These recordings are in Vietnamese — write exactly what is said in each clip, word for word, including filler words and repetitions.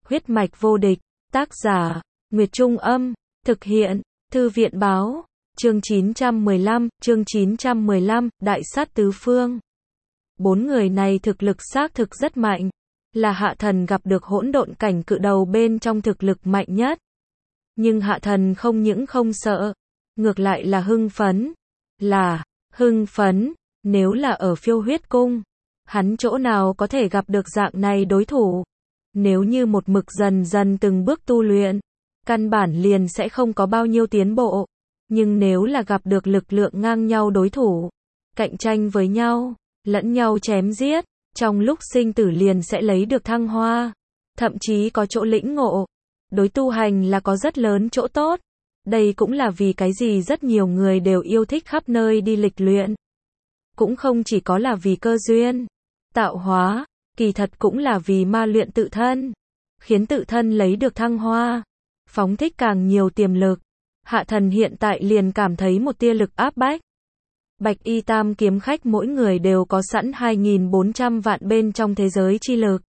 Huyết mạch vô địch, tác giả, Nguyệt Trung Âm, thực hiện, Thư viện Báo, chương chín trăm mười lăm, chương chín trăm mười lăm, Đại sát tứ phương. Bốn người này thực lực xác thực rất mạnh, là Hạ Thần gặp được hỗn độn cảnh cự đầu bên trong thực lực mạnh nhất. Nhưng Hạ Thần không những không sợ, ngược lại là hưng phấn, là, hưng phấn, nếu là ở Phiêu Huyết Cung, hắn chỗ nào có thể gặp được dạng này đối thủ. Nếu như một mực dần dần từng bước tu luyện, căn bản liền sẽ không có bao nhiêu tiến bộ. Nhưng nếu là gặp được lực lượng ngang nhau đối thủ, cạnh tranh với nhau, lẫn nhau chém giết, trong lúc sinh tử liền sẽ lấy được thăng hoa, thậm chí có chỗ lĩnh ngộ. Đối tu hành là có rất lớn chỗ tốt. Đây cũng là vì cái gì rất nhiều người đều yêu thích khắp nơi đi lịch luyện. Cũng không chỉ có là vì cơ duyên, tạo hóa, kỳ thật cũng là vì ma luyện tự thân, khiến tự thân lấy được thăng hoa, phóng thích càng nhiều tiềm lực. Hạ Thần hiện tại liền cảm thấy một tia lực áp bách. Bạch Y Tam kiếm khách mỗi người đều có sẵn hai nghìn bốn trăm vạn bên trong thế giới chi lực.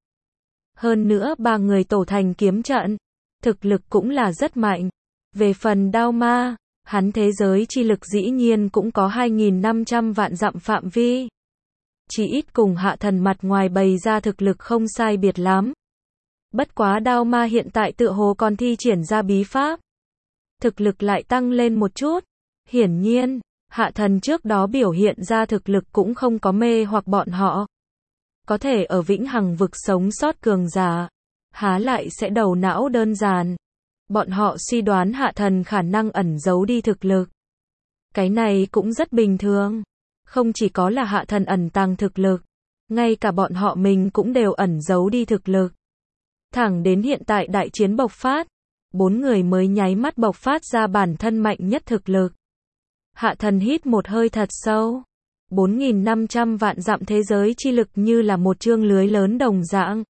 Hơn nữa ba người tổ thành kiếm trận, thực lực cũng là rất mạnh. Về phần Đao Ma, hắn thế giới chi lực dĩ nhiên cũng có hai nghìn năm trăm vạn dặm phạm vi. Chỉ ít cùng Hạ Thần mặt ngoài bày ra thực lực không sai biệt lắm. Bất quá Đao Ma hiện tại tựa hồ còn thi triển ra bí pháp, thực lực lại tăng lên một chút. Hiển nhiên, Hạ Thần trước đó biểu hiện ra thực lực cũng không có mê hoặc bọn họ. Có thể ở vĩnh hằng vực sống sót cường giả, há lại sẽ đầu não đơn giản. Bọn họ suy đoán Hạ Thần khả năng ẩn giấu đi thực lực. Cái này cũng rất bình thường. Không chỉ có là Hạ Thần ẩn tàng thực lực, ngay cả bọn họ mình cũng đều ẩn giấu đi thực lực. Thẳng đến hiện tại đại chiến bộc phát, bốn người mới nháy mắt bộc phát ra bản thân mạnh nhất thực lực. Hạ Thần hít một hơi thật sâu. bốn nghìn năm trăm vạn dặm thế giới chi lực như là một chương lưới lớn đồng dạng,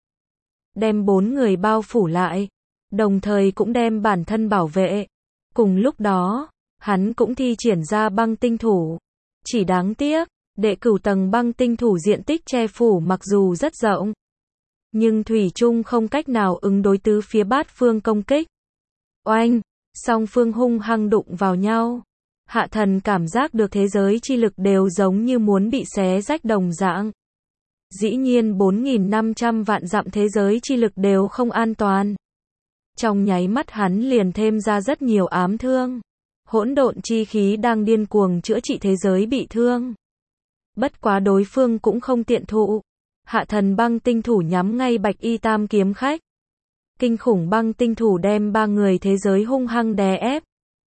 đem bốn người bao phủ lại, đồng thời cũng đem bản thân bảo vệ. Cùng lúc đó, hắn cũng thi triển ra băng tinh thủ. Chỉ đáng tiếc, đệ cửu tầng băng tinh thủ diện tích che phủ mặc dù rất rộng, nhưng thủy chung không cách nào ứng đối tứ phía bát phương công kích. Oanh, song phương hung hăng đụng vào nhau. Hạ Thần cảm giác được thế giới chi lực đều giống như muốn bị xé rách đồng dạng. Dĩ nhiên bốn nghìn năm trăm vạn dặm thế giới chi lực đều không an toàn. Trong nháy mắt hắn liền thêm ra rất nhiều ám thương. Hỗn độn chi khí đang điên cuồng chữa trị thế giới bị thương. Bất quá đối phương cũng không tiện thụ. Hạ Thần băng tinh thủ nhắm ngay Bạch Y Tam kiếm khách. Kinh khủng băng tinh thủ đem ba người thế giới hung hăng đè ép.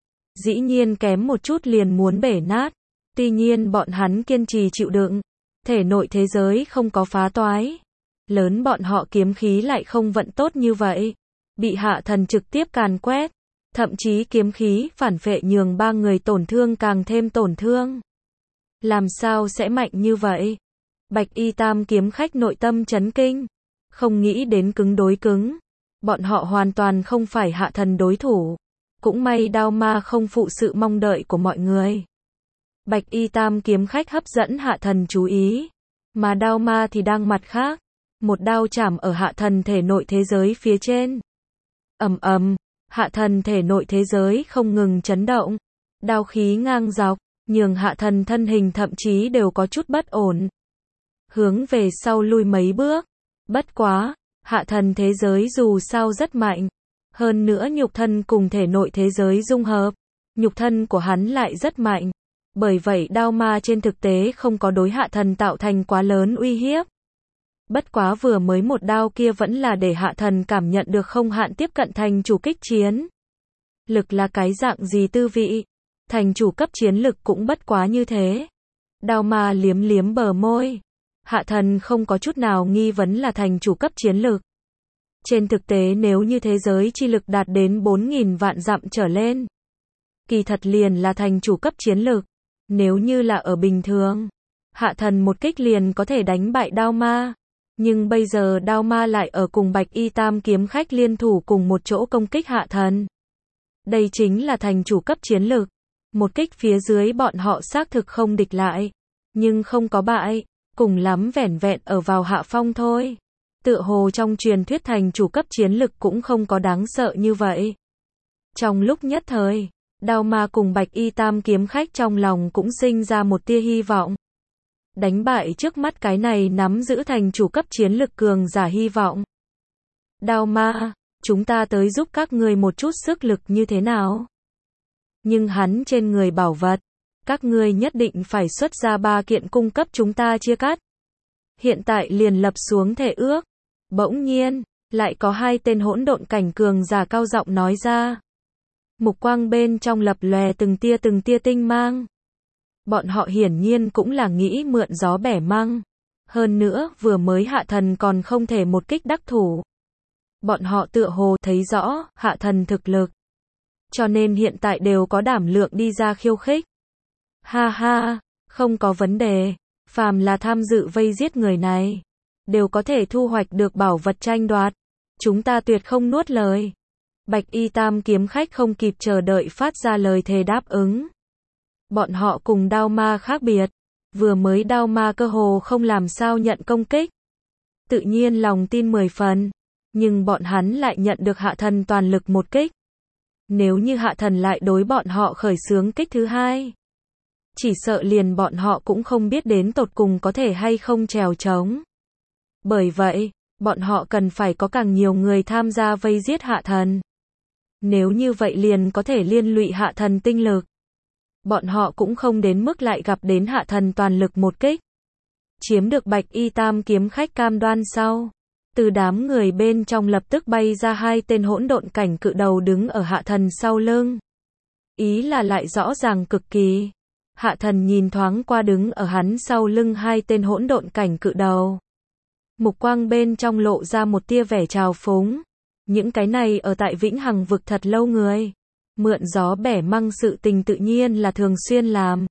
Dĩ nhiên kém một chút liền muốn bể nát. Tuy nhiên bọn hắn kiên trì chịu đựng. Thể nội thế giới không có phá toái. Lớn bọn họ kiếm khí lại không vận tốt như vậy. Bị Hạ Thần trực tiếp càn quét. Thậm chí kiếm khí phản phệ nhường ba người tổn thương càng thêm tổn thương. Làm sao sẽ mạnh như vậy? Bạch Y Tam kiếm khách nội tâm chấn kinh. Không nghĩ đến cứng đối cứng. Bọn họ hoàn toàn không phải Hạ Thần đối thủ. Cũng may Đao Ma không phụ sự mong đợi của mọi người. Bạch Y Tam kiếm khách hấp dẫn Hạ Thần chú ý. Mà Đao Ma thì đang mặt khác. Một đao chảm ở Hạ Thần thể nội thế giới phía trên. Ầm ầm, Hạ Thần thể nội thế giới không ngừng chấn động. Đao khí ngang dọc, nhường Hạ Thần thân hình thậm chí đều có chút bất ổn. Hướng về sau lui mấy bước. Bất quá, Hạ Thần thế giới dù sao rất mạnh. Hơn nữa nhục thân cùng thể nội thế giới dung hợp. Nhục thân của hắn lại rất mạnh. Bởi vậy Đao Ma trên thực tế không có đối Hạ Thần tạo thành quá lớn uy hiếp. Bất quá vừa mới một đao kia vẫn là để Hạ Thần cảm nhận được không hạn tiếp cận thành chủ kích chiến. Lực là cái dạng gì tư vị? Thành chủ cấp chiến lực cũng bất quá như thế. Đao Ma liếm liếm bờ môi. Hạ Thần không có chút nào nghi vấn là thành chủ cấp chiến lực. Trên thực tế nếu như thế giới chi lực đạt đến bốn nghìn vạn dặm trở lên, kỳ thật liền là thành chủ cấp chiến lực. Nếu như là ở bình thường, Hạ Thần một kích liền có thể đánh bại Đao Ma. Nhưng bây giờ Đao Ma lại ở cùng Bạch Y Tam kiếm khách liên thủ cùng một chỗ công kích Hạ Thần. Đây chính là thành chủ cấp chiến lực. Một kích phía dưới bọn họ xác thực không địch lại. Nhưng không có bại, cùng lắm vẻn vẹn ở vào hạ phong thôi. Tựa hồ trong truyền thuyết thành chủ cấp chiến lực cũng không có đáng sợ như vậy. Trong lúc nhất thời, Đao Ma cùng Bạch Y Tam kiếm khách trong lòng cũng sinh ra một tia hy vọng. Đánh bại trước mắt cái này nắm giữ thành chủ cấp chiến lực cường giả hy vọng. Đao Ma, chúng ta tới giúp các ngươi một chút sức lực như thế nào? Nhưng hắn trên người bảo vật, các ngươi nhất định phải xuất ra ba kiện cung cấp chúng ta chia cắt. Hiện tại liền lập xuống thể ước. Bỗng nhiên, lại có hai tên hỗn độn cảnh cường giả cao giọng nói ra. Mục quang bên trong lập lòe từng tia từng tia tinh mang. Bọn họ hiển nhiên cũng là nghĩ mượn gió bẻ măng. Hơn nữa, vừa mới hạ thần còn không thể một kích đắc thủ. Bọn họ tựa hồ thấy rõ hạ thần thực lực. Cho nên hiện tại đều có đảm lượng đi ra khiêu khích. Ha ha, không có vấn đề. Phàm là tham dự vây giết người này, đều có thể thu hoạch được bảo vật tranh đoạt. Chúng ta tuyệt không nuốt lời. Bạch Y Tam kiếm khách không kịp chờ đợi phát ra lời thề đáp ứng. Bọn họ cùng Đao Ma khác biệt. Vừa mới Đao Ma cơ hồ không làm sao nhận công kích. Tự nhiên lòng tin mười phần. Nhưng bọn hắn lại nhận được hạ thần toàn lực một kích. Nếu như hạ thần lại đối bọn họ khởi xướng kích thứ hai, chỉ sợ liền bọn họ cũng không biết đến tột cùng có thể hay không trèo trống. Bởi vậy, bọn họ cần phải có càng nhiều người tham gia vây giết hạ thần. Nếu như vậy liền có thể liên lụy hạ thần tinh lực. Bọn họ cũng không đến mức lại gặp đến hạ thần toàn lực một kích. Chiếm được Bạch Y Tam kiếm khách cam đoan sau. Từ đám người bên trong lập tức bay ra hai tên hỗn độn cảnh cự đầu đứng ở hạ thần sau lưng. Ý là lại rõ ràng cực kỳ. Hạ thần nhìn thoáng qua đứng ở hắn sau lưng hai tên hỗn độn cảnh cự đầu. Mục quang bên trong lộ ra một tia vẻ trào phúng. Những cái này ở tại Vĩnh Hằng vực thật lâu người. Mượn gió bẻ măng sự tình tự nhiên là thường xuyên làm.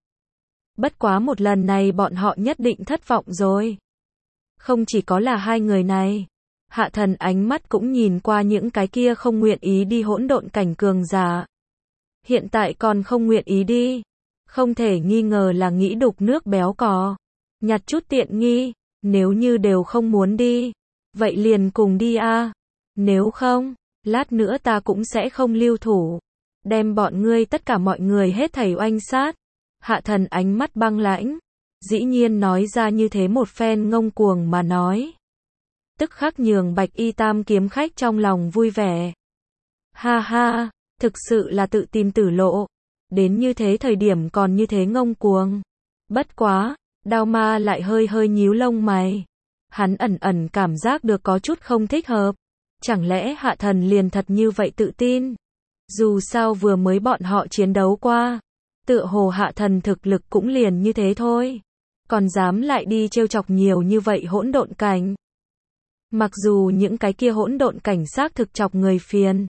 Bất quá một lần này bọn họ nhất định thất vọng rồi. Không chỉ có là hai người này. Hạ thần ánh mắt cũng nhìn qua những cái kia không nguyện ý đi hỗn độn cảnh cường giả. Hiện tại còn không nguyện ý đi. Không thể nghi ngờ là nghĩ đục nước béo cò. Nhặt chút tiện nghi. Nếu như đều không muốn đi. Vậy liền cùng đi a. Nếu không, lát nữa ta cũng sẽ không lưu thủ. Đem bọn ngươi tất cả mọi người hết thảy oanh sát. Hạ thần ánh mắt băng lãnh. Dĩ nhiên nói ra như thế một phen ngông cuồng mà nói. Tức khắc nhường Bạch Y Tam kiếm khách trong lòng vui vẻ. Ha ha, thực sự là tự tin tử lộ. Đến như thế thời điểm còn như thế ngông cuồng. Bất quá, Đao Ma lại hơi hơi nhíu lông mày. Hắn ẩn ẩn cảm giác được có chút không thích hợp. Chẳng lẽ hạ thần liền thật như vậy tự tin? Dù sao vừa mới bọn họ chiến đấu qua. Tựa hồ hạ thần thực lực cũng liền như thế thôi. Còn dám lại đi trêu chọc nhiều như vậy hỗn độn cảnh. Mặc dù những cái kia hỗn độn cảnh xác thực chọc người phiền.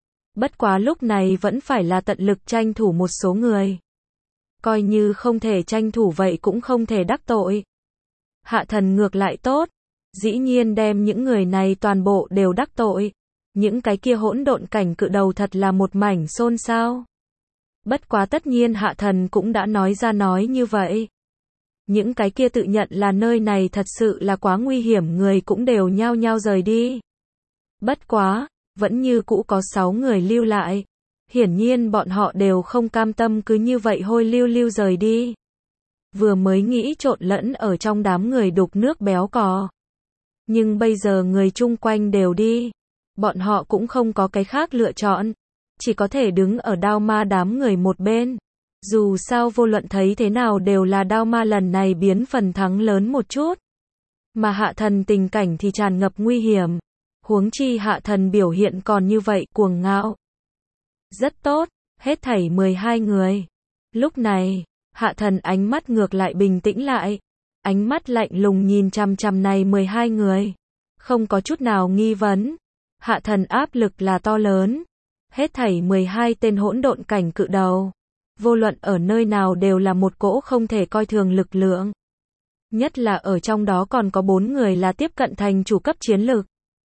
Bất quá lúc này vẫn phải là tận lực tranh thủ một số người. Coi như không thể tranh thủ vậy cũng không thể đắc tội. Hạ thần ngược lại tốt. Dĩ nhiên đem những người này toàn bộ đều đắc tội. Những cái kia hỗn độn cảnh cự đầu thật là một mảnh xôn xao. Bất quá tất nhiên hạ thần cũng đã nói ra nói như vậy. Những cái kia tự nhận là nơi này thật sự là quá nguy hiểm người cũng đều nhao nhao rời đi. Bất quá, vẫn như cũ có sáu người lưu lại. Hiển nhiên bọn họ đều không cam tâm cứ như vậy hôi lưu lưu rời đi. Vừa mới nghĩ trộn lẫn ở trong đám người đục nước béo cò. Nhưng bây giờ người chung quanh đều đi. Bọn họ cũng không có cái khác lựa chọn. Chỉ có thể đứng ở Đao Ma đám người một bên. Dù sao vô luận thấy thế nào đều là Đao Ma lần này biến phần thắng lớn một chút. Mà hạ thần tình cảnh thì tràn ngập nguy hiểm. Huống chi hạ thần biểu hiện còn như vậy cuồng ngạo. Rất tốt, hết thảy mười hai người. Lúc này, hạ thần ánh mắt ngược lại bình tĩnh lại. Ánh mắt lạnh lùng nhìn chằm chằm này mười hai người. Không có chút nào nghi vấn. Hạ thần áp lực là to lớn. Hết thảy mười hai tên hỗn độn cảnh cự đầu. Vô luận ở nơi nào đều là một cỗ không thể coi thường lực lượng. Nhất là ở trong đó còn có bốn người là tiếp cận thành chủ cấp chiến lực.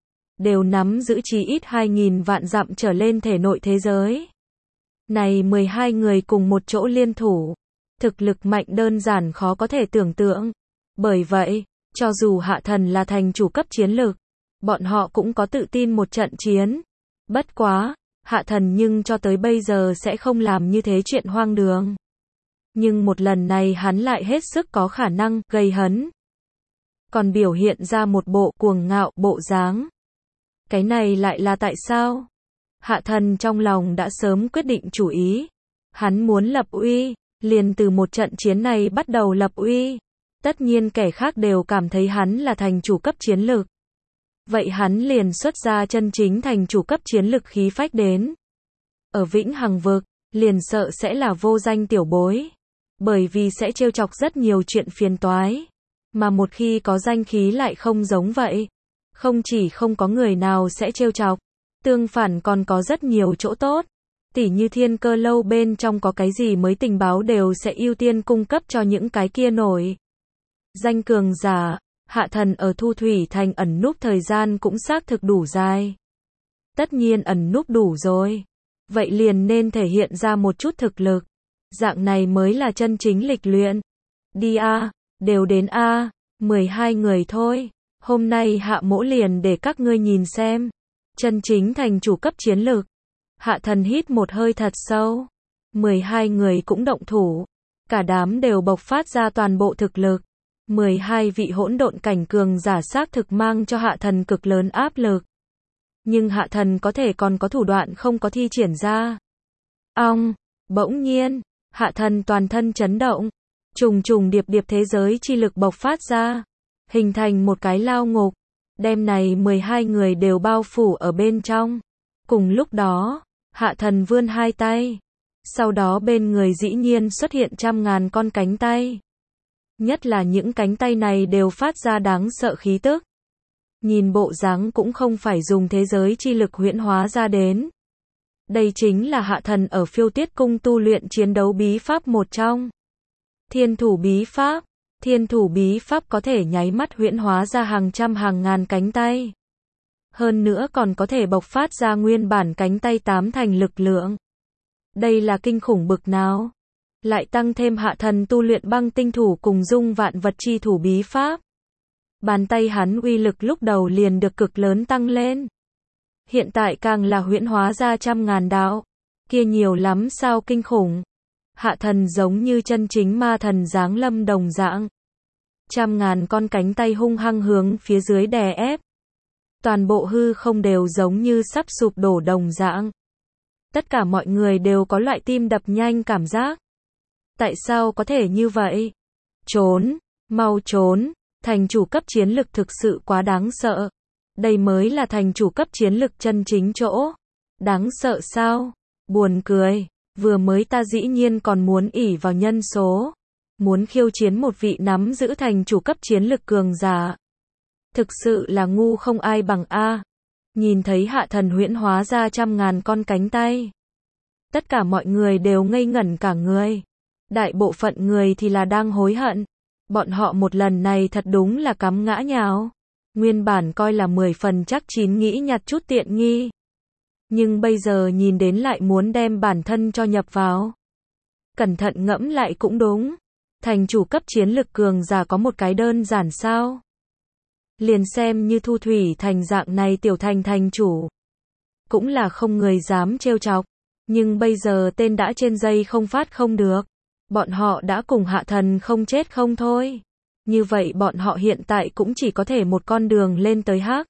Đều nắm giữ chí ít hai nghìn vạn dặm trở lên thể nội thế giới. Này mười hai người cùng một chỗ liên thủ. Thực lực mạnh đơn giản khó có thể tưởng tượng. Bởi vậy, cho dù hạ thần là thành chủ cấp chiến lực, bọn họ cũng có tự tin một trận chiến. Bất quá, Hạ Thần nhưng cho tới bây giờ sẽ không làm như thế chuyện hoang đường. Nhưng một lần này hắn lại hết sức có khả năng gây hấn. Còn biểu hiện ra một bộ cuồng ngạo bộ dáng. Cái này lại là tại sao? Hạ Thần trong lòng đã sớm quyết định chủ ý. Hắn muốn lập uy, liền từ một trận chiến này bắt đầu lập uy. Tất nhiên kẻ khác đều cảm thấy hắn là thành chủ cấp chiến lực. Vậy hắn liền xuất ra chân chính thành chủ cấp chiến lực khí phách đến. Ở Vĩnh Hằng vực, liền sợ sẽ là vô danh tiểu bối. Bởi vì sẽ trêu chọc rất nhiều chuyện phiền toái. Mà một khi có danh khí lại không giống vậy. Không chỉ không có người nào sẽ trêu chọc, tương phản còn có rất nhiều chỗ tốt. Tỉ như Thiên Cơ lâu bên trong có cái gì mới tình báo đều sẽ ưu tiên cung cấp cho những cái kia nổi danh cường giả. Hạ Thần ở Thu Thủy Thành ẩn núp thời gian cũng xác thực đủ dài. Tất nhiên ẩn núp đủ rồi. Vậy liền nên thể hiện ra một chút thực lực. Dạng này mới là chân chính lịch luyện. Đi a, đều đến a, mười hai người thôi. Hôm nay Hạ Mỗ liền để các ngươi nhìn xem. Chân chính thành chủ cấp chiến lực. Hạ Thần hít một hơi thật sâu. mười hai người cũng động thủ. Cả đám đều bộc phát ra toàn bộ thực lực. mười hai vị hỗn độn cảnh cường giả xác thực mang cho Hạ Thần cực lớn áp lực. Nhưng Hạ Thần có thể còn có thủ đoạn không có thi triển ra. Ong, bỗng nhiên, Hạ Thần toàn thân chấn động. Trùng trùng điệp điệp thế giới chi lực bộc phát ra. Hình thành một cái lao ngục. Đêm này mười hai người đều bao phủ ở bên trong. Cùng lúc đó, Hạ Thần vươn hai tay. Sau đó bên người dĩ nhiên xuất hiện trăm ngàn con cánh tay. Nhất là những cánh tay này đều phát ra đáng sợ khí tức. Nhìn bộ dáng cũng không phải dùng thế giới chi lực huyễn hóa ra đến. Đây chính là Hạ Thần ở Phiêu Tiết Cung tu luyện chiến đấu bí pháp một trong. Thiên thủ bí pháp. Thiên thủ bí pháp có thể nháy mắt huyễn hóa ra hàng trăm hàng ngàn cánh tay. Hơn nữa còn có thể bộc phát ra nguyên bản cánh tay tám thành lực lượng. Đây là kinh khủng bực nào? Lại tăng thêm Hạ Thần tu luyện băng tinh thủ cùng dung vạn vật chi thủ bí pháp. Bàn tay hắn uy lực lúc đầu liền được cực lớn tăng lên. Hiện tại càng là huyễn hóa ra trăm ngàn đạo. Kia nhiều lắm sao kinh khủng. Hạ Thần giống như chân chính ma thần giáng lâm đồng dạng. Trăm ngàn con cánh tay hung hăng hướng phía dưới đè ép. Toàn bộ hư không đều giống như sắp sụp đổ đồng dạng. Tất cả mọi người đều có loại tim đập nhanh cảm giác. Tại sao có thể như vậy? Trốn, mau trốn, thành chủ cấp chiến lực thực sự quá đáng sợ. Đây mới là thành chủ cấp chiến lực chân chính chỗ. Đáng sợ sao? Buồn cười, vừa mới ta dĩ nhiên còn muốn ỷ vào nhân số. Muốn khiêu chiến một vị nắm giữ thành chủ cấp chiến lực cường giả. Thực sự là ngu không ai bằng a. Nhìn thấy Hạ Thần huyễn hóa ra trăm ngàn con cánh tay. Tất cả mọi người đều ngây ngẩn cả người. Đại bộ phận người thì là đang hối hận. Bọn họ một lần này thật đúng là cắm ngã nhào. Nguyên bản coi là mười phần chắc chín nghĩ nhặt chút tiện nghi. Nhưng bây giờ nhìn đến lại muốn đem bản thân cho nhập vào. Cẩn thận ngẫm lại cũng đúng. Thành chủ cấp chiến lực cường giả có một cái đơn giản sao? Liền xem như Thu Thủy Thành dạng này tiểu thành thành chủ. Cũng là không người dám trêu chọc. Nhưng bây giờ tên đã trên dây không phát không được. Bọn họ đã cùng Hạ Thần không chết không thôi. Như vậy bọn họ hiện tại cũng chỉ có thể một con đường lên tới hắc.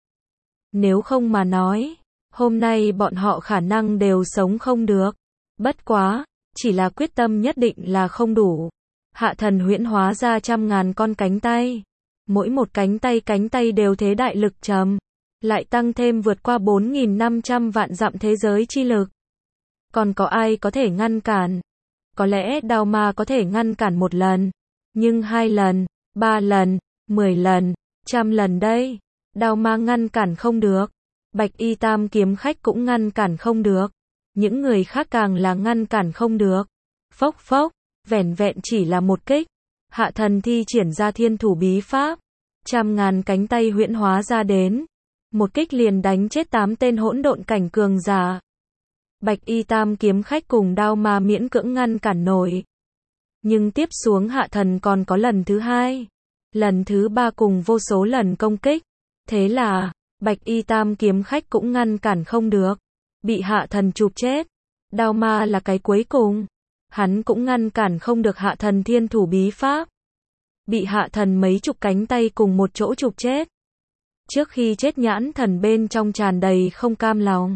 Nếu không mà nói, hôm nay bọn họ khả năng đều sống không được. Bất quá, chỉ là quyết tâm nhất định là không đủ. Hạ Thần huyễn hóa ra trăm ngàn con cánh tay. Mỗi một cánh tay cánh tay đều thế đại lực trầm. Lại tăng thêm vượt qua bốn nghìn năm trăm vạn dặm thế giới chi lực. Còn có ai có thể ngăn cản? Có lẽ đao ma có thể ngăn cản một lần. Nhưng hai lần, ba lần, mười lần, trăm lần đây. Đao ma ngăn cản không được. Bạch y tam kiếm khách cũng ngăn cản không được. Những người khác càng là ngăn cản không được. Phốc phốc, vẻn vẹn chỉ là một kích. Hạ Thần thi triển ra thiên thủ bí pháp. Trăm ngàn cánh tay huyễn hóa ra đến. Một kích liền đánh chết tám tên hỗn độn cảnh cường giả. Bạch y tam kiếm khách cùng đao ma miễn cưỡng ngăn cản nổi. Nhưng tiếp xuống Hạ Thần còn có lần thứ hai. Lần thứ ba cùng vô số lần công kích. Thế là, Bạch y tam kiếm khách cũng ngăn cản không được. Bị hạ thần chụp chết. Đao ma là cái cuối cùng. Hắn cũng ngăn cản không được hạ thần thiên thủ bí pháp. Bị hạ thần mấy chục cánh tay cùng một chỗ chụp chết. Trước khi chết nhãn thần bên trong tràn đầy không cam lòng.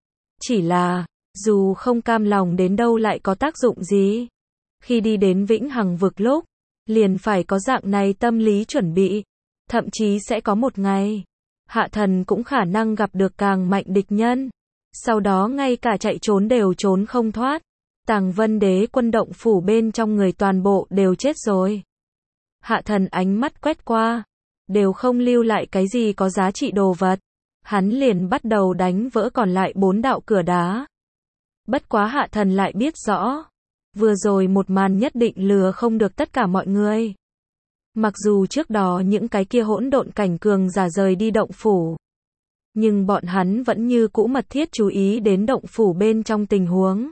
Chỉ là, dù không cam lòng đến đâu lại có tác dụng gì. Khi đi đến vĩnh hằng vực lúc, liền phải có dạng này tâm lý chuẩn bị. Thậm chí sẽ có một ngày, hạ thần cũng khả năng gặp được càng mạnh địch nhân. Sau đó ngay cả chạy trốn đều trốn không thoát. Tàng Vân Đế quân động phủ bên trong người toàn bộ đều chết rồi. Hạ thần ánh mắt quét qua, đều không lưu lại cái gì có giá trị đồ vật. Hắn liền bắt đầu đánh vỡ còn lại bốn đạo cửa đá. Bất quá hạ thần lại biết rõ, vừa rồi một màn nhất định lừa không được tất cả mọi người. Mặc dù trước đó những cái kia hỗn độn cảnh cường giả rời đi động phủ, nhưng bọn hắn vẫn như cũ mật thiết chú ý đến động phủ bên trong tình huống.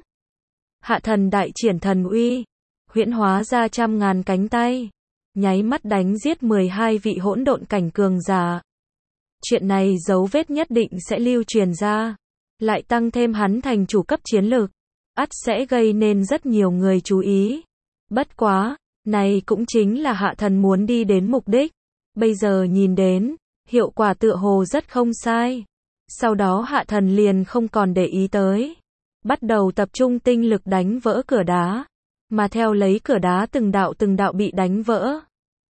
Hạ thần đại triển thần uy, huyễn hóa ra trăm ngàn cánh tay, nháy mắt đánh giết mười hai vị hỗn độn cảnh cường giả. Chuyện này dấu vết nhất định sẽ lưu truyền ra, lại tăng thêm hắn thành chủ cấp chiến lược, ắt sẽ gây nên rất nhiều người chú ý. Bất quá, này cũng chính là hạ thần muốn đi đến mục đích. Bây giờ nhìn đến, hiệu quả tựa hồ rất không sai. Sau đó hạ thần liền không còn để ý tới, bắt đầu tập trung tinh lực đánh vỡ cửa đá, mà theo lấy cửa đá từng đạo từng đạo bị đánh vỡ.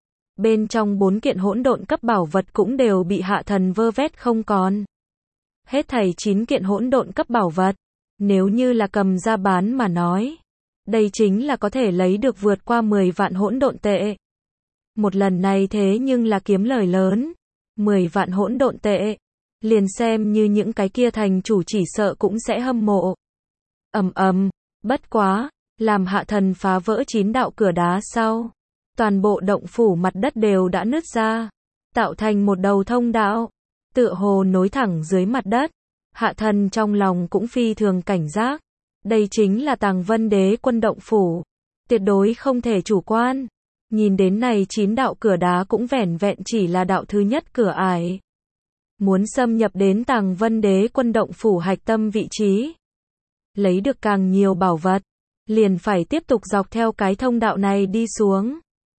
Bên trong bốn kiện hỗn độn cấp bảo vật cũng đều bị hạ thần vơ vét không còn. Hết thảy chín kiện hỗn độn cấp bảo vật, nếu như là cầm ra bán mà nói, đây chính là có thể lấy được vượt qua mười vạn hỗn độn tệ. Một lần này thế nhưng là kiếm lời lớn, mười vạn hỗn độn tệ, liền xem như những cái kia thành chủ chỉ sợ cũng sẽ hâm mộ. Ầm ầm, bất quá, làm hạ thần phá vỡ chín đạo cửa đá sau, toàn bộ động phủ mặt đất đều đã nứt ra, tạo thành một đầu thông đạo, tựa hồ nối thẳng dưới mặt đất. Hạ thần trong lòng cũng phi thường cảnh giác. Đây chính là Tàng Vân Đế quân động phủ, tuyệt đối không thể chủ quan. Nhìn đến này chín đạo cửa đá cũng vẻn vẹn chỉ là đạo thứ nhất cửa ải. Muốn xâm nhập đến Tàng Vân Đế quân động phủ hạch tâm vị trí, lấy được càng nhiều bảo vật, liền phải tiếp tục dọc theo cái thông đạo này đi xuống.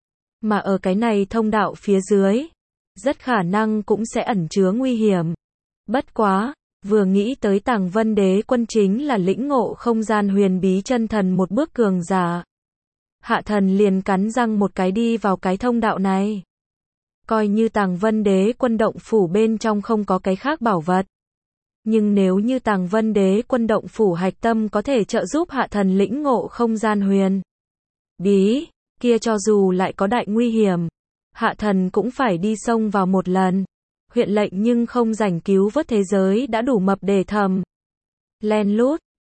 Mà ở cái này thông đạo phía dưới, rất khả năng cũng sẽ ẩn chứa nguy hiểm. Bất quá, vừa nghĩ tới Tàng Vân Đế quân chính là lĩnh ngộ không gian huyền bí chân thần một bước cường giả, hạ thần liền cắn răng một cái đi vào cái thông đạo này. Coi như Tàng Vân Đế quân động phủ bên trong không có cái khác bảo vật, nhưng nếu như Tàng Vân Đế quân động phủ hạch tâm có thể trợ giúp hạ thần lĩnh ngộ không gian huyền bí, kia cho dù lại có đại nguy hiểm, hạ thần cũng phải đi xông vào một lần. Huyện lệnh nhưng không rảnh cứu vớt thế giới đã đủ mập để thầm. Len lút,